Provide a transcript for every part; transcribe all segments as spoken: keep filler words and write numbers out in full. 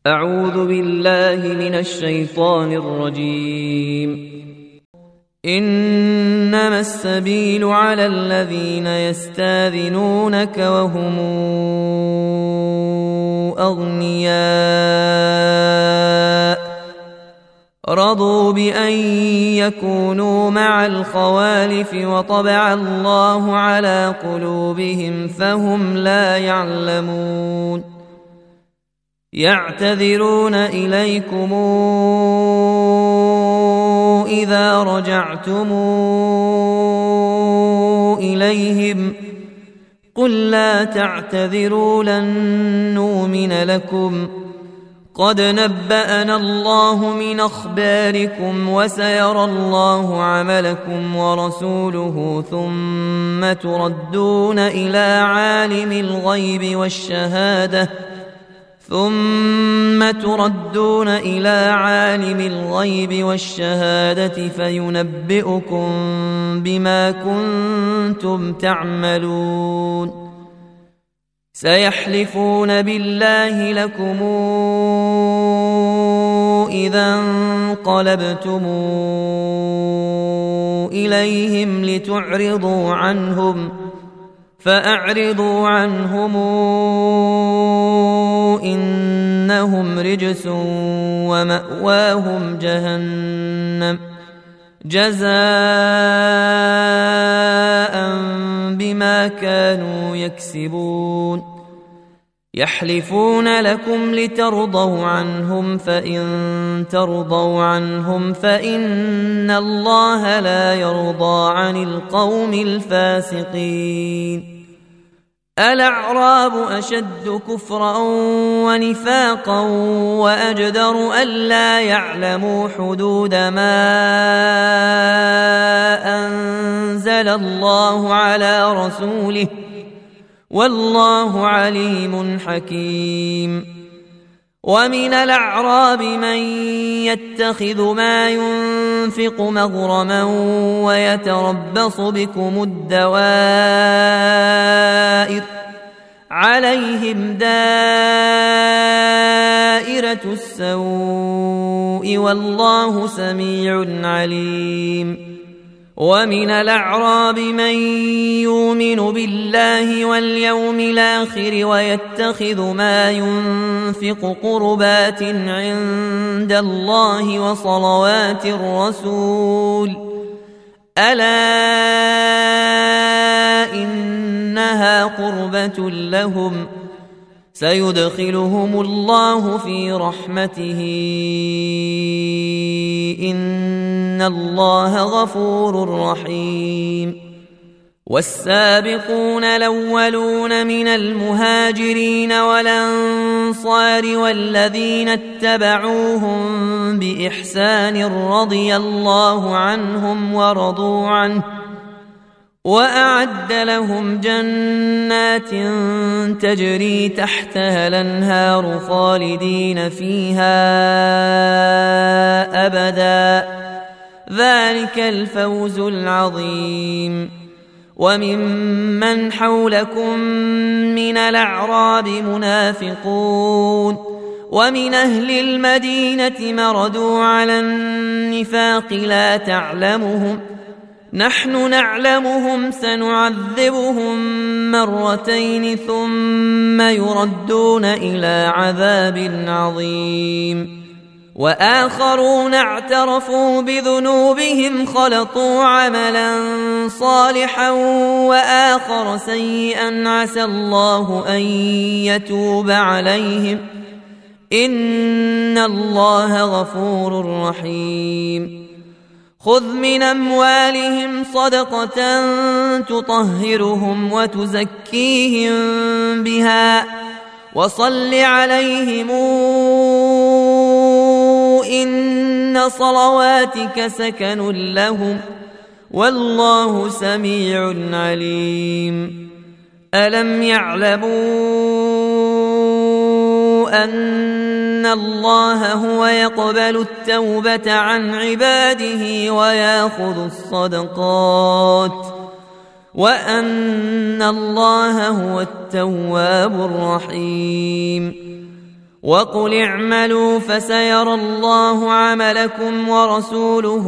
أعوذ بالله من الشيطان الرجيم. إنما السبيل على الذين يستاذنونك وهم أغنياء رضوا بأن يكونوا مع الخوالف وطبع الله على قلوبهم فهم لا يعلمون. يعتذرون إليكم إذا رجعتم إليهم قل لا تعتذروا لن نؤمن لكم قد نبأنا الله من أخباركم وسيرى الله عملكم ورسوله ثم تردون إلى عالم الغيب والشهادة ثم تردون إلى عالم الغيب والشهادة فينبئكم بما كنتم تعملون. سيحلفون بالله لكم إذا انقلبتم إليهم لتعرضوا عنهم فأعرضوا عنهم إنهم رجس ومأواهم جهنم جزاء بما كانوا يكسبون. يحلفون لكم لترضوا عنهم فإن ترضوا عنهم فإن الله لا يرضى عن القوم الفاسقين. الأعراب أشد كفرا ونفاقا وأجدر ألا يعلموا حدود ما أنزل الله على رسوله والله عليم حكيم. ومن الأعراب من يتخذ ما ينفق مغرما ويتربص بكم الدوائر عليهم دائرة السوء والله سميع عليم. ومن الأعراب من يؤمن بالله واليوم الآخر ويتخذ ما ينفق قربات عند الله وصلوات الرسول ألا إنها قربة لهم سيدخلهم الله في رحمته إن الله غفور رحيم. والسابقون الأولون من المهاجرين والأنصار والذين اتبعوهم بإحسان رضي الله عنهم ورضوا عنه وأعد لهم جنات تجري تحتها الأنهار خالدين فيها أبدا ذلك الفوز العظيم. وممن حولكم من الأعراب منافقون ومن أهل المدينة مردوا على النفاق لا تعلمهم نحن نعلمهم سنعذبهم مرتين ثم يردون إلى عذاب عظيم. وآخرون اعترفوا بذنوبهم خلطوا عملا صالحا وآخر سيئا عسى الله أن يتوب عليهم إن الله غفور رحيم. خذ من أموالهم صدقة تطهرهم وتزكيهم بها وصل عليهم إن صلواتك سكن لهم والله سميع عليم. ألم يعلموا أن الله هو يقبل التوبة عن عباده ويأخذ الصدقات وأن الله هو التواب الرحيم. وقل اعملوا فسيرى الله عملكم ورسوله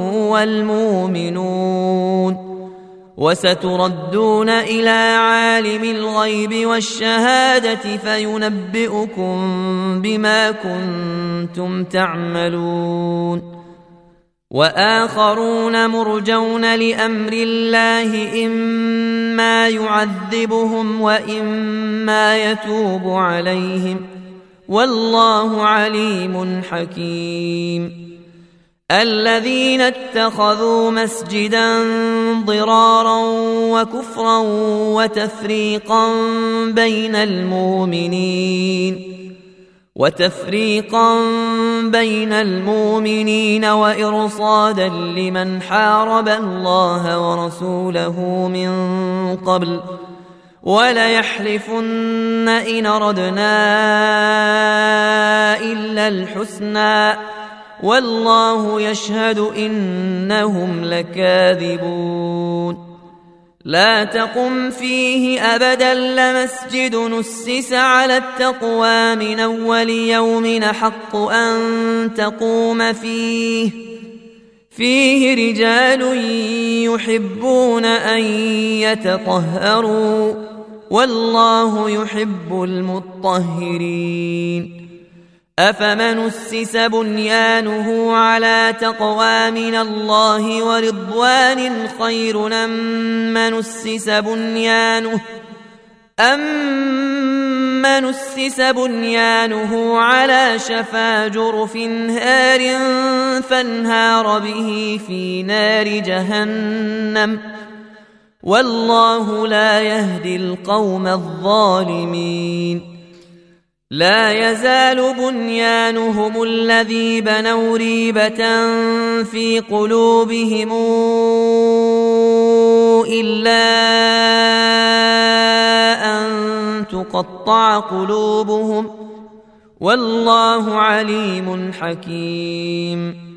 والمؤمنون وستردون إلى عالم الغيب والشهادة فينبئكم بما كنتم تعملون وآخرون مرجون لأمر الله إما يعذبهم وإما يتوب عليهم والله عليم حكيم الذين اتخذوا مسجدا ضرارا وكفرا وتفريقا بين المؤمنين وتفريقا بين المؤمنين وإرصادا لمن حارب الله ورسوله من قبل وليحلفن إن أردنا إلا الحسنى والله يشهد إنهم لكاذبون لا تقم فيه أبدا لمسجد نسس على التقوى من أول يوم حق أن تقوم فيه فيه رجال يحبون أن يتطهروا والله يحب المطهرين أفمن أسس بنيانه على تقوى من الله ورضوان خير أم من أسس بنيانه أمن أسس بنيانه على شفا جرف هار فانهار به في نار جهنم والله لا يهدي القوم الظالمين لا يزال بنيانهم الذي بنوا ريبة في قلوبهم إلا أن تقطع قلوبهم والله عليم حكيم